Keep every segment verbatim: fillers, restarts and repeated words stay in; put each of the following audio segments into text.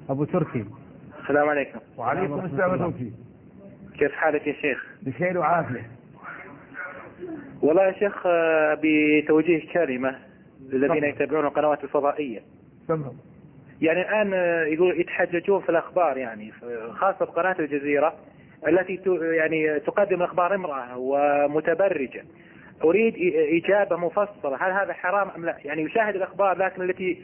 أبو تركي. السلام عليكم. وعليكم السلام ورحمة الله. كيف حالك يا شيخ؟ بخير وعافية. والله يا شيخ بتوجيه كلمة للذين يتابعون القنوات الفضائية. تمام. يعني الآن يقول يتحججون في الأخبار، يعني خاصة بقناة الجزيرة التي يعني تقدم الأخبار امرأة ومتبرجة. أريد إجابة مفصلة، هل هذا حرام أم لا؟ يعني يشاهد الأخبار لكن التي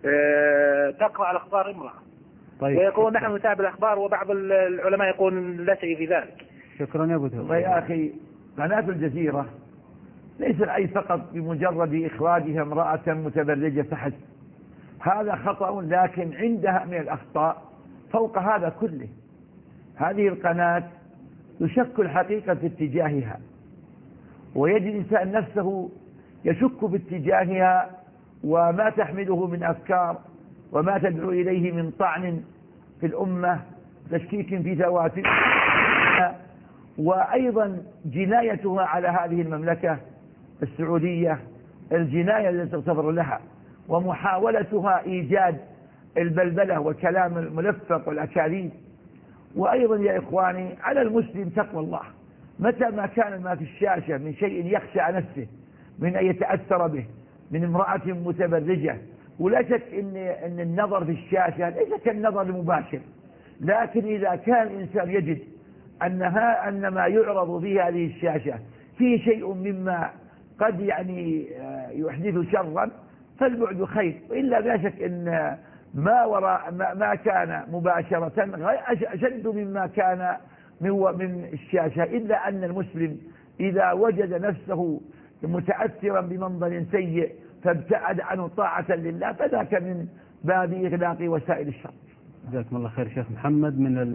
تقرأ الأخبار امرأة. طيب. ويقول نحن نتابع الأخبار، وبعض العلماء يقول لا شيء في ذلك. شكرا يا أبو تركي. والله يا أخي قناة الجزيرة ليس العيب فقط بمجرد إخراجها امرأة متبرجة فحسب، هذا خطأ، لكن عندها من الأخطاء فوق هذا كله. هذه القناة يشك الحقيقة في اتجاهها، ويجد الإنسان نفسه يشك باتجاهها وما تحمله من أفكار وما تدعو إليه من طعن في الأمة، تشكيك في ذواتها، وأيضا جنايتها على هذه المملكة السعودية، الجناية التي تغتفر لها، ومحاولتها إيجاد البلبلة والكلام الملفق والأكاذيب. وأيضا يا إخواني على المسلم تقوى الله، متى ما كان ما في الشاشة من شيء يخشى على نفسه من أن يتأثر به من امرأة متبرجة، ولا شك إن, إن النظر في الشاشة ليس كالنظر المباشر، لكن إذا كان الإنسان يجد أنها أن ما يعرض في هذه الشاشة فيه شيء مما قد يعني يحدث شرا فالبعد خير، وإلا لا شك أن ما وراء ما كان مباشرة أشد مما كان من الشاشة، إلا أن المسلم إذا وجد نفسه متأثرا بمنظر سيء فابتعد عنه طاعة لله فذاك من باب إغلاق وسائل الشر. جزاكم الله خير شيخ محمد. من